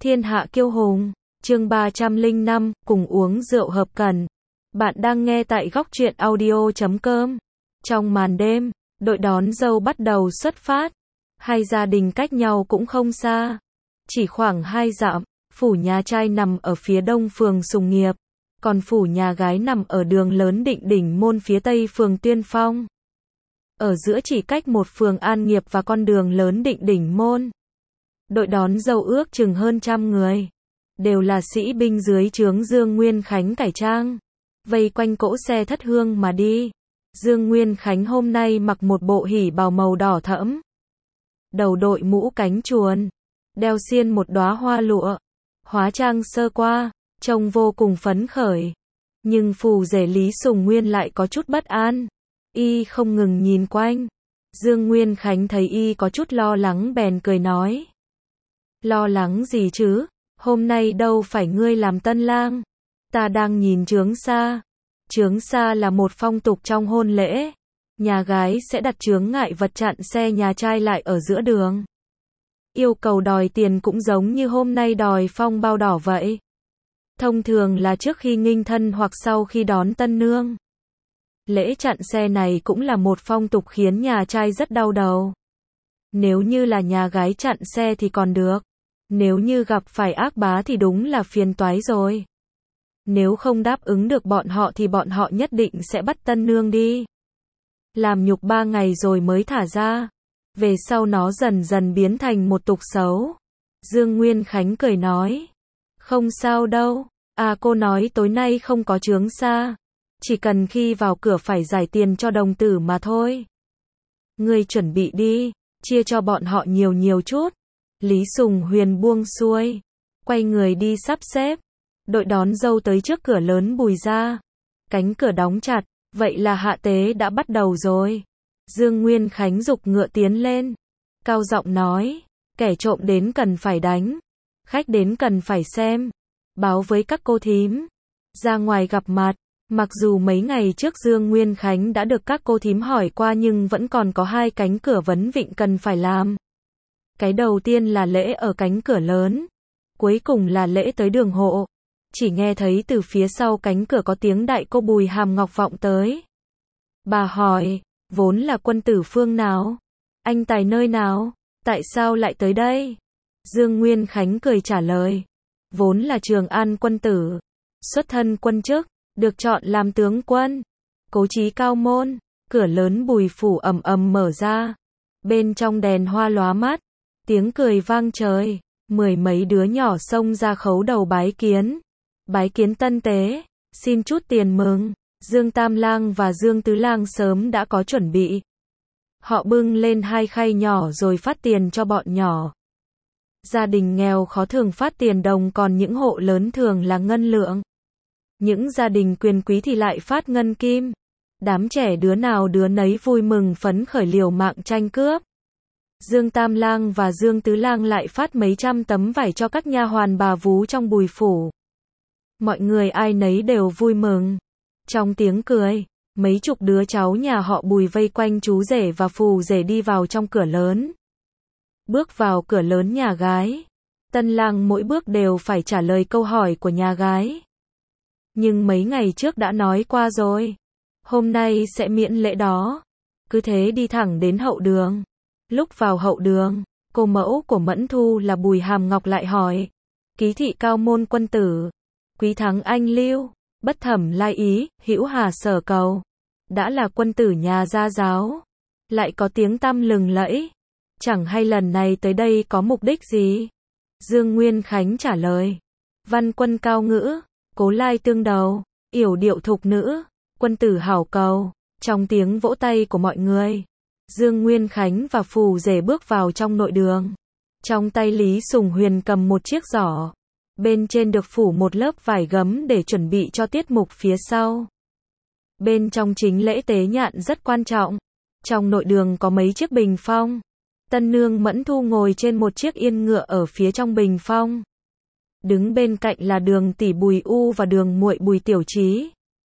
Thiên hạ kiêu hùng, chương 305, cùng uống rượu hợp cần. Bạn đang nghe tại góc truyện audio.com. Trong màn đêm, đội đón dâu bắt đầu xuất phát. Hai gia đình cách nhau cũng không xa, chỉ khoảng 2 dặm. Phủ nhà trai nằm ở phía đông phường Sùng Nghiệp, còn phủ nhà gái nằm ở đường lớn Định Đỉnh Môn phía tây phường Tuyên Phong. Ở giữa chỉ cách một phường An Nghiệp và con đường lớn Định Đỉnh Môn. Đội đón dâu ước chừng hơn 100 người, đều là sĩ binh dưới trướng Dương Nguyên Khánh cải trang, vây quanh cỗ xe thất hương mà đi. Dương Nguyên Khánh hôm nay mặc một bộ hỉ bào màu đỏ thẫm, đầu đội mũ cánh chuồn, đeo xiên một đóa hoa lụa, hóa trang sơ qua, trông vô cùng phấn khởi. Nhưng phù rể Lý Sùng Nguyên lại có chút bất an, y không ngừng nhìn quanh. Dương Nguyên Khánh thấy y có chút lo lắng bèn cười nói: Lo lắng gì chứ, hôm nay đâu phải ngươi làm tân lang, ta đang nhìn chướng xa. Chướng xa là một phong tục trong hôn lễ, nhà gái sẽ đặt chướng ngại vật chặn xe nhà trai lại ở giữa đường. Yêu cầu đòi tiền cũng giống như hôm nay đòi phong bao đỏ vậy. Thông thường là trước khi nghinh thân hoặc sau khi đón tân nương. Lễ chặn xe này cũng là một phong tục khiến nhà trai rất đau đầu. Nếu như là nhà gái chặn xe thì còn được, nếu như gặp phải ác bá thì đúng là phiền toái rồi. Nếu không đáp ứng được bọn họ thì bọn họ nhất định sẽ bắt tân nương đi, làm nhục 3 ngày rồi mới thả ra. Về sau nó dần dần biến thành một tục xấu. Dương Nguyên Khánh cười nói: Không sao đâu, cô nói tối nay không có chướng xa, chỉ cần khi vào cửa phải giải tiền cho đồng tử mà thôi. Ngươi chuẩn bị đi, chia cho bọn họ nhiều nhiều chút. Lý Sùng Huyền buông xuôi, quay người đi sắp xếp. Đội đón dâu tới trước cửa lớn Bùi gia, cánh cửa đóng chặt, vậy là hạ tế đã bắt đầu rồi. Dương Nguyên Khánh giục ngựa tiến lên, cao giọng nói: Kẻ trộm đến cần phải đánh, khách đến cần phải xem, báo với các cô thím, ra ngoài gặp mặt. Mặc dù mấy ngày trước Dương Nguyên Khánh đã được các cô thím hỏi qua nhưng vẫn còn có 2 cánh cửa vấn vịnh cần phải làm. Cái đầu tiên là lễ ở cánh cửa lớn, cuối cùng là lễ tới đường hộ. Chỉ nghe thấy từ phía sau cánh cửa có tiếng đại cô Bùi Hàm Ngọc vọng tới. Bà hỏi: Vốn là quân tử phương nào? Anh tài nơi nào? Tại sao lại tới đây? Dương Nguyên Khánh cười trả lời: Vốn là Trường An quân tử, xuất thân quân chức, được chọn làm tướng quân, cố chí cao môn. Cửa lớn Bùi phủ ầm ầm mở ra, bên trong đèn hoa lóa mắt, tiếng cười vang trời, 10 mấy đứa nhỏ xông ra khấu đầu bái kiến. Bái kiến tân tế, xin chút tiền mừng. Dương Tam Lang và Dương Tứ Lang sớm đã có chuẩn bị. Họ bưng lên 2 khay nhỏ rồi phát tiền cho bọn nhỏ. Gia đình nghèo khó thường phát tiền đồng, còn những hộ lớn thường là ngân lượng. Những gia đình quyền quý thì lại phát ngân kim. Đám trẻ đứa nào đứa nấy vui mừng phấn khởi liều mạng tranh cướp. Dương Tam Lang và Dương Tứ Lang lại phát mấy trăm tấm vải cho các nha hoàn bà vú trong Bùi phủ. Mọi người ai nấy đều vui mừng. Trong tiếng cười, mấy chục đứa cháu nhà họ Bùi vây quanh chú rể và phù rể đi vào trong cửa lớn. Bước vào cửa lớn nhà gái, tân lang mỗi bước đều phải trả lời câu hỏi của nhà gái. Nhưng mấy ngày trước đã nói qua rồi, hôm nay sẽ miễn lễ đó. Cứ thế đi thẳng đến hậu đường. Lúc vào hậu đường, cô mẫu của Mẫn Thu là Bùi Hàm Ngọc lại hỏi: Ký thị cao môn quân tử, quý thắng anh lưu, bất thẩm lai ý, hữu hà sở cầu. Đã là quân tử nhà gia giáo, lại có tiếng tăm lừng lẫy, chẳng hay lần này tới đây có mục đích gì? Dương Nguyên Khánh trả lời: Văn quân cao ngữ, cố lai tương đầu, yểu điệu thục nữ, quân tử hảo cầu. Trong tiếng vỗ tay của mọi người, Dương Nguyên Khánh và phù rể bước vào trong nội đường. Trong tay Lý Sùng Huyền cầm một chiếc giỏ, bên trên được phủ một lớp vải gấm để chuẩn bị cho tiết mục phía sau. Bên trong chính lễ tế nhạn rất quan trọng. Trong nội đường có mấy chiếc bình phong. Tân nương Mẫn Thu ngồi trên một chiếc yên ngựa ở phía trong bình phong. Đứng bên cạnh là đường tỷ Bùi U và đường muội Bùi Tiểu Trí.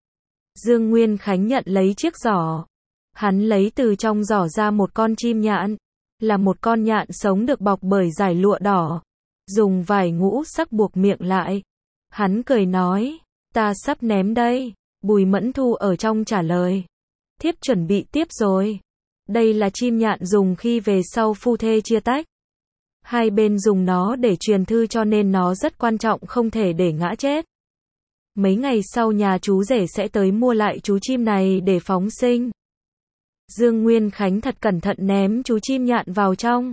Dương Nguyên Khánh nhận lấy chiếc giỏ. Hắn lấy từ trong giỏ ra một con chim nhạn, là một con nhạn sống được bọc bởi dải lụa đỏ. dùng vải ngũ sắc buộc miệng lại. Hắn cười nói, ta sắp ném đây. Bùi Mẫn Thu ở trong trả lời, thiếp chuẩn bị tiếp rồi. Đây là chim nhạn dùng khi về sau phu thê chia tách. Hai bên dùng nó để truyền thư cho nên nó rất quan trọng, không thể để ngã chết. Mấy ngày sau nhà chú rể sẽ tới mua lại chú chim này để phóng sinh. Dương Nguyên Khánh thật cẩn thận ném chú chim nhạn vào trong.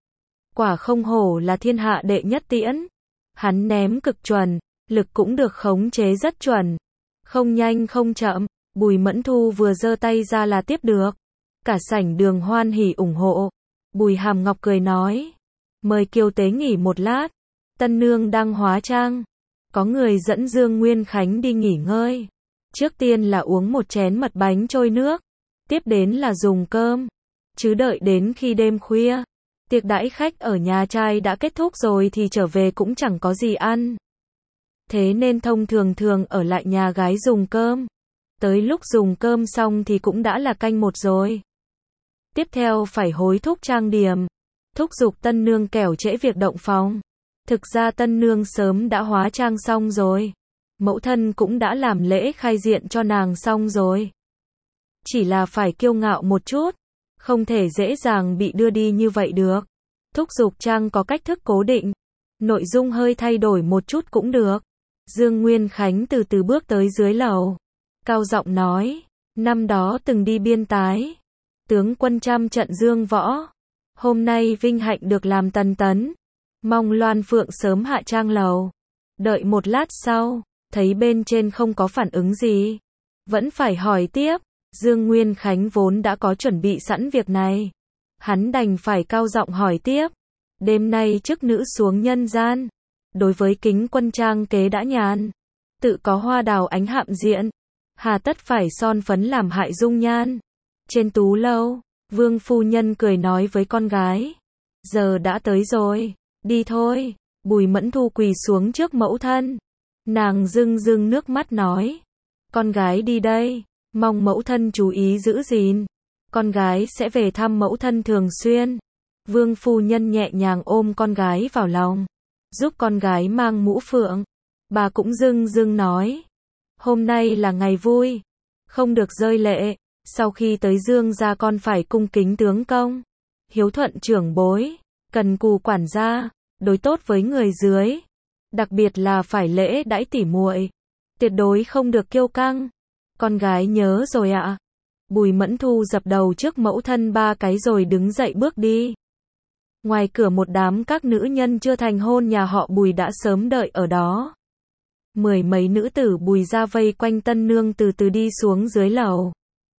Quả không hổ là thiên hạ đệ nhất tiễn. Hắn ném cực chuẩn, lực cũng được khống chế rất chuẩn. Không nhanh không chậm, Bùi Mẫn Thu vừa giơ tay ra là tiếp được. Cả sảnh đường hoan hỉ ủng hộ. Bùi Hàm Ngọc cười nói, mời kiều tế nghỉ một lát. Tân nương đang hóa trang. Có người dẫn Dương Nguyên Khánh đi nghỉ ngơi. Trước tiên là uống một chén mật bánh trôi nước. Tiếp đến là dùng cơm. Chứ đợi đến khi đêm khuya, tiệc đãi khách ở nhà trai đã kết thúc rồi thì trở về cũng chẳng có gì ăn. Thế nên thông thường ở lại nhà gái dùng cơm. Tới lúc dùng cơm xong thì cũng đã là canh một rồi. Tiếp theo phải hối thúc trang điểm. Thúc giục tân nương kẻo trễ việc động phòng. Thực ra tân nương sớm đã hóa trang xong rồi. Mẫu thân cũng đã làm lễ khai diện cho nàng xong rồi. Chỉ là phải kiêu ngạo một chút. Không thể dễ dàng bị đưa đi như vậy được. Thúc giục trang có cách thức cố định. Nội dung hơi thay đổi một chút cũng được. Dương Nguyên Khánh từ từ bước tới dưới lầu. Cao giọng nói, năm đó từng đi biên tái. Tướng quân trăm trận dương võ. Hôm nay vinh hạnh được làm tần tấn. Mong Loan Phượng sớm hạ trang lầu. Đợi một lát sau, thấy bên trên không có phản ứng gì. Vẫn phải hỏi tiếp. Dương Nguyên Khánh vốn đã có chuẩn bị sẵn việc này. Hắn đành phải cao giọng hỏi tiếp. Đêm nay chức nữ xuống nhân gian. Đối với kính quân trang kế đã nhàn. Tự có hoa đào ánh hạm diện. Hà tất phải son phấn làm hại dung nhan. Trên tú lâu, Vương phu nhân cười nói với con gái. Giờ đã tới rồi, đi thôi. Bùi Mẫn Thu quỳ xuống trước mẫu thân. Nàng rưng rưng nước mắt nói. Con gái đi đây, mong mẫu thân chú ý giữ gìn. Con gái sẽ về thăm mẫu thân thường xuyên. Vương phu nhân nhẹ nhàng ôm con gái vào lòng, giúp con gái mang mũ phượng. Bà cũng rưng rưng nói. Hôm nay là ngày vui, không được rơi lệ. Sau khi tới Dương gia con phải cung kính tướng công, hiếu thuận trưởng bối, cần cù quản gia, đối tốt với người dưới. Đặc biệt là phải lễ đãi tỉ muội, tuyệt đối không được kiêu căng. Con gái nhớ rồi ạ. Bùi Mẫn Thu dập đầu trước mẫu thân 3 cái rồi đứng dậy bước đi. Ngoài cửa một đám các nữ nhân chưa thành hôn nhà họ Bùi đã sớm đợi ở đó. 10 mấy nữ tử Bùi gia vây quanh tân nương từ từ đi xuống dưới lầu.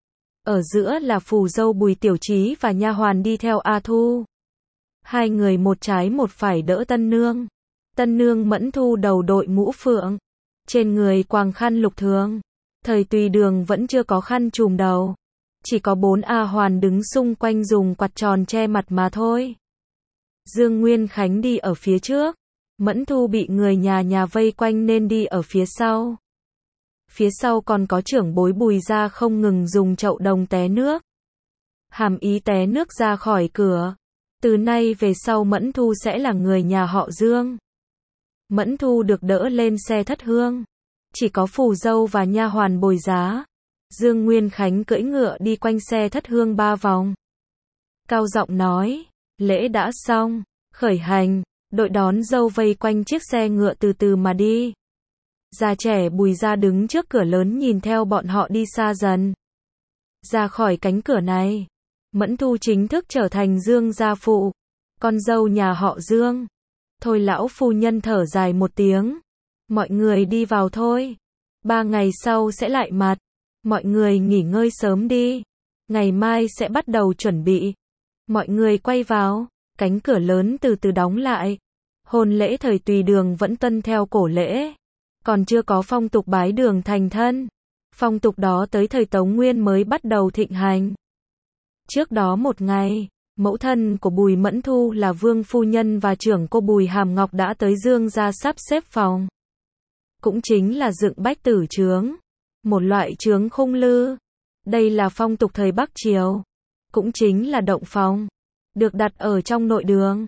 Ở giữa là phù dâu Bùi Tiểu Trí và nha hoàn đi theo A Thu. Hai người một trái một phải đỡ tân nương. Tân nương Mẫn Thu đầu đội mũ phượng, trên người quàng khăn lục thường. Thời Tùy Đường vẫn chưa có khăn trùm đầu. Chỉ có 4 A hoàn đứng xung quanh dùng quạt tròn che mặt mà thôi. Dương Nguyên Khánh đi ở phía trước. Mẫn Thu bị người nhà vây quanh nên đi ở phía sau. Phía sau còn có trưởng bối Bùi gia không ngừng dùng chậu đồng té nước. Hàm ý té nước ra khỏi cửa. Từ nay về sau Mẫn Thu sẽ là người nhà họ Dương. Mẫn Thu được đỡ lên xe thất hương. Chỉ có phù dâu và nha hoàn Bồi Giá. Dương Nguyên Khánh cưỡi ngựa đi quanh xe thất hương 3 vòng. Cao giọng nói, lễ đã xong, khởi hành. Đội đón dâu vây quanh chiếc xe ngựa từ từ mà đi. Già trẻ Bùi gia đứng trước cửa lớn nhìn theo bọn họ đi xa dần. Ra khỏi cánh cửa này, Mẫn Thu chính thức trở thành Dương gia phụ, con dâu nhà họ Dương. Thôi lão phu nhân thở dài một tiếng. Mọi người đi vào thôi. 3 ngày sau sẽ lại mặt. Mọi người nghỉ ngơi sớm đi. Ngày mai sẽ bắt đầu chuẩn bị. Mọi người quay vào. Cánh cửa lớn từ từ đóng lại. Hôn lễ thời Tùy Đường vẫn tuân theo cổ lễ. Còn chưa có phong tục bái đường thành thân. Phong tục đó tới thời Tống Nguyên mới bắt đầu thịnh hành. Trước đó một ngày, mẫu thân của Bùi Mẫn Thu là Vương phu nhân và trưởng cô Bùi Hàm Ngọc đã tới Dương gia sắp xếp phòng. Cũng chính là dựng bách tử chướng. Một loại chướng khung lư. Đây là phong tục thời Bắc Triều. Cũng chính là động phòng. Được đặt ở trong nội đường.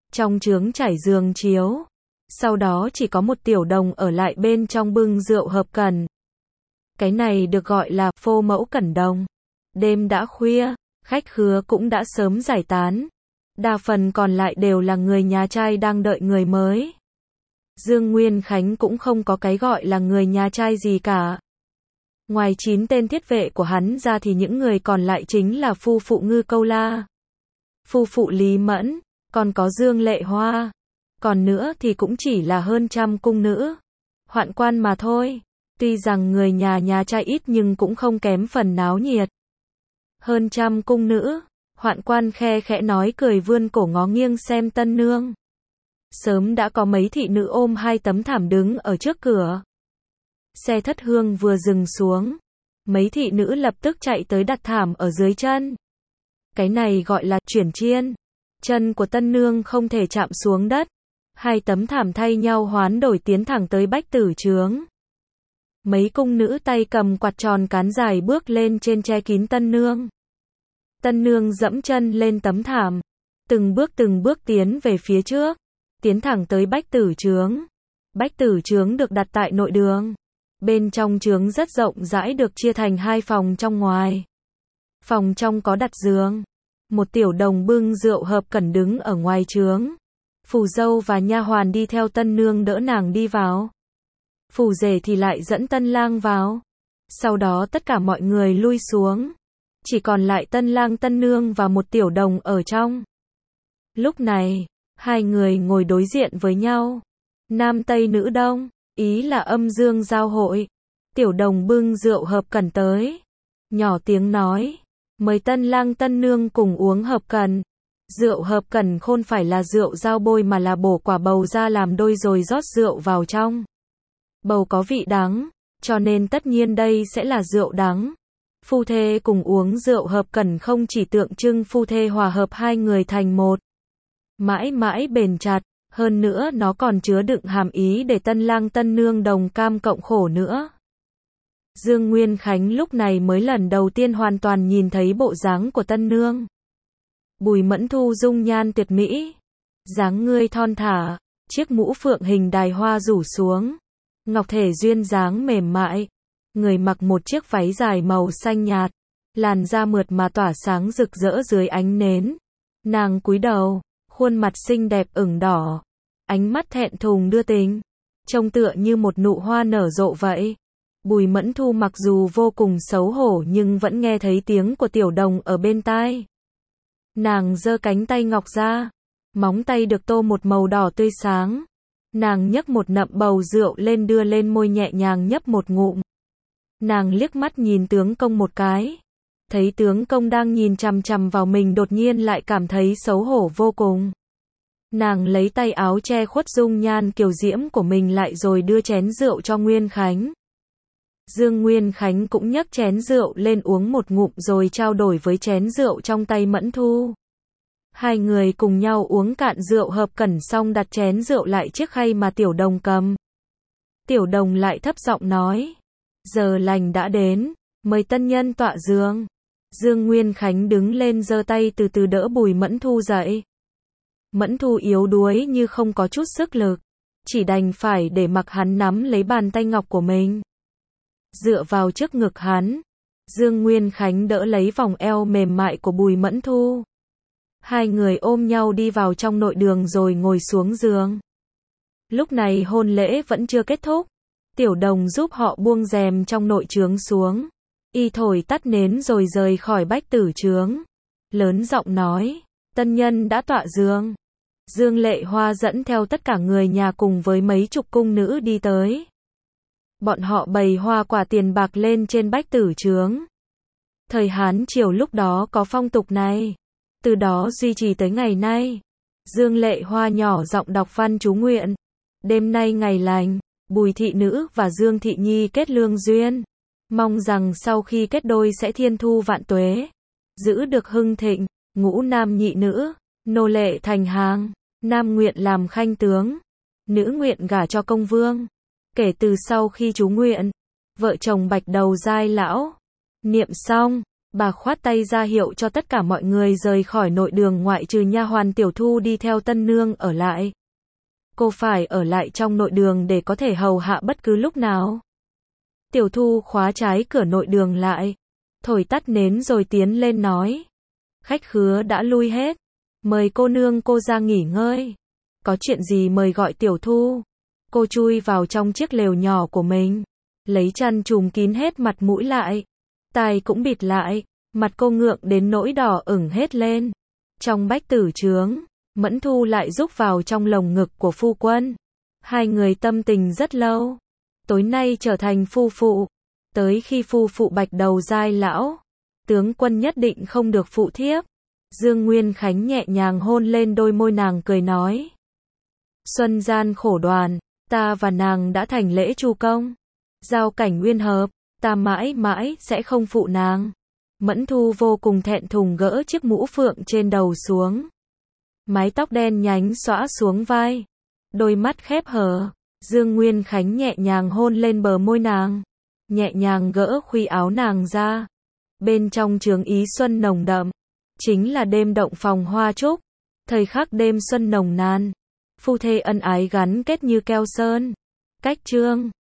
trong trướng trải giường chiếu. Sau đó chỉ có một tiểu đồng ở lại bên trong bưng rượu hợp cần. Cái này được gọi là phô mẫu cẩn đồng. Đêm đã khuya, khách khứa cũng đã sớm giải tán. Đa phần còn lại đều là người nhà trai đang đợi người mới. Dương Nguyên Khánh cũng không có cái gọi là người nhà trai gì cả. Ngoài 9 tên thiết vệ của hắn ra thì những người còn lại chính là phu phụ Ngư Câu La, phu phụ Lý Mẫn, còn có Dương Lệ Hoa. Còn nữa thì cũng chỉ là hơn trăm cung nữ, hoạn quan mà thôi. Tuy rằng người nhà trai ít nhưng cũng không kém phần náo nhiệt. Hơn trăm cung nữ, hoạn quan khe khẽ nói cười vươn cổ ngó nghiêng xem tân nương. Sớm đã có mấy thị nữ ôm 2 tấm thảm đứng ở trước cửa. Xe thất hương vừa dừng xuống, mấy thị nữ lập tức chạy tới đặt thảm ở dưới chân. Cái này gọi là chuyển chiên. Chân của tân nương không thể chạm xuống đất. 2 tấm thảm thay nhau hoán đổi tiến thẳng tới bách tử trướng. Mấy cung nữ tay cầm quạt tròn cán dài bước lên trên che kín tân nương. Tân nương dẫm chân lên tấm thảm, từng bước tiến về phía trước, tiến thẳng tới bách tử trướng. Bách tử trướng được đặt tại nội đường. Bên trong trướng rất rộng rãi, được chia thành 2 phòng trong ngoài. Phòng trong có đặt giường. Một tiểu đồng bưng rượu hợp cẩn đứng ở ngoài trướng. Phù dâu và nha hoàn đi theo tân nương đỡ nàng đi vào. Phù rể thì lại dẫn tân lang vào. Sau đó tất cả mọi người lui xuống. Chỉ còn lại tân lang tân nương và một tiểu đồng ở trong. Lúc này, 2 người ngồi đối diện với nhau. Nam Tây nữ Đông, ý là âm dương giao hội. Tiểu đồng bưng rượu hợp cẩn tới. Nhỏ tiếng nói, mời tân lang tân nương cùng uống hợp cẩn. Rượu hợp cẩn không phải là rượu giao bôi mà là bổ quả bầu ra làm đôi rồi rót rượu vào trong. Bầu có vị đắng, cho nên tất nhiên đây sẽ là rượu đắng. Phu thê cùng uống rượu hợp cẩn không chỉ tượng trưng phu thê hòa hợp 2 người thành một, mãi mãi bền chặt, hơn nữa nó còn chứa đựng hàm ý để tân lang tân nương đồng cam cộng khổ nữa. Dương Nguyên Khánh lúc này mới lần đầu tiên hoàn toàn nhìn thấy bộ dáng của tân nương. Bùi Mẫn Thu dung nhan tuyệt mỹ, dáng người thon thả, chiếc mũ phượng hình đài hoa rủ xuống, ngọc thể duyên dáng mềm mại, người mặc một chiếc váy dài màu xanh nhạt, làn da mượt mà tỏa sáng rực rỡ dưới ánh nến. Nàng cúi đầu, khuôn mặt xinh đẹp ửng đỏ, ánh mắt thẹn thùng đưa tình, trông tựa như một nụ hoa nở rộ vậy. Bùi Mẫn Thu mặc dù vô cùng xấu hổ nhưng vẫn nghe thấy tiếng của tiểu đồng ở bên tai. Nàng giơ cánh tay ngọc ra, móng tay được tô một màu đỏ tươi sáng. Nàng nhấc một nậm bầu rượu lên đưa lên môi nhẹ nhàng nhấp một ngụm. Nàng liếc mắt nhìn tướng công một cái. Thấy tướng công đang nhìn chằm chằm vào mình đột nhiên lại cảm thấy xấu hổ vô cùng. Nàng lấy tay áo che khuất dung nhan kiều diễm của mình lại rồi đưa chén rượu cho Nguyên Khánh. Dương Nguyên Khánh cũng nhấc chén rượu lên uống một ngụm rồi trao đổi với chén rượu trong tay Mẫn Thu. 2 người cùng nhau uống cạn rượu hợp cẩn xong đặt chén rượu lại chiếc khay mà tiểu đồng cầm. Tiểu đồng lại thấp giọng nói, giờ lành đã đến, mời tân nhân tọa giường. Dương Nguyên Khánh đứng lên giơ tay từ từ đỡ Bùi Mẫn Thu dậy. Mẫn Thu yếu đuối như không có chút sức lực, chỉ đành phải để mặc hắn nắm lấy bàn tay ngọc của mình. Dựa vào trước ngực hắn, Dương Nguyên Khánh đỡ lấy vòng eo mềm mại của Bùi Mẫn Thu. 2 người ôm nhau đi vào trong nội đường rồi ngồi xuống giường. Lúc này hôn lễ vẫn chưa kết thúc. Tiểu đồng giúp họ buông rèm trong nội trướng xuống. Y thổi tắt nến rồi rời khỏi bách tử trướng. Lớn giọng nói, tân nhân đã tọa giường. Dương Lệ Hoa dẫn theo tất cả người nhà cùng với mấy chục cung nữ đi tới. Bọn họ bày hoa quả tiền bạc lên trên bách tử trướng. Thời Hán Triều lúc đó có phong tục này, từ đó duy trì tới ngày nay. Dương Lệ Hoa nhỏ giọng đọc văn chú nguyện. Đêm nay ngày lành, Bùi thị nữ và Dương thị nhi kết lương duyên. Mong rằng sau khi kết đôi sẽ thiên thu vạn tuế, giữ được hưng thịnh, ngũ nam nhị nữ, nô lệ thành hàng, nam nguyện làm khanh tướng, nữ nguyện gả cho công vương. Kể từ sau khi chú nguyện, vợ chồng bạch đầu giai lão. Niệm xong, Bà khoát tay ra hiệu cho tất cả mọi người rời khỏi nội đường ngoại trừ nha hoàn Tiểu Thu đi theo tân nương ở lại. Cô phải ở lại trong nội đường để có thể hầu hạ bất cứ lúc nào. Tiểu Thu khóa trái cửa nội đường lại, thổi tắt nến rồi tiến lên nói. Khách khứa đã lui hết, mời cô nương cô ra nghỉ ngơi. Có chuyện gì mời gọi Tiểu Thu. Cô chui vào trong chiếc lều nhỏ của mình, lấy chăn trùm kín hết mặt mũi lại, tai cũng bịt lại, mặt cô ngượng đến nỗi đỏ ửng hết lên. Trong bách tử trướng, Mẫn Thu lại rúc vào trong lồng ngực của phu quân. Hai người tâm tình rất lâu, tối nay trở thành phu phụ. Tới khi phu phụ bạch đầu dai lão, tướng quân nhất định không được phụ thiếp. Dương Nguyên Khánh nhẹ nhàng hôn lên đôi môi nàng cười nói. Xuân gian khổ đoàn, ta và nàng đã thành lễ chu công. Giao cảnh nguyên hợp, ta mãi mãi sẽ không phụ nàng. Mẫn Thu vô cùng thẹn thùng gỡ chiếc mũ phượng trên đầu xuống. Mái tóc đen nhánh xõa xuống vai, đôi mắt khép hờ. Dương Nguyên Khánh nhẹ nhàng hôn lên bờ môi nàng, nhẹ nhàng gỡ khuy áo nàng ra. Bên trong trường ý xuân nồng đậm, chính là đêm động phòng hoa trúc, thời khắc đêm xuân nồng nàn, phu thê ân ái gắn kết như keo sơn. Cách chương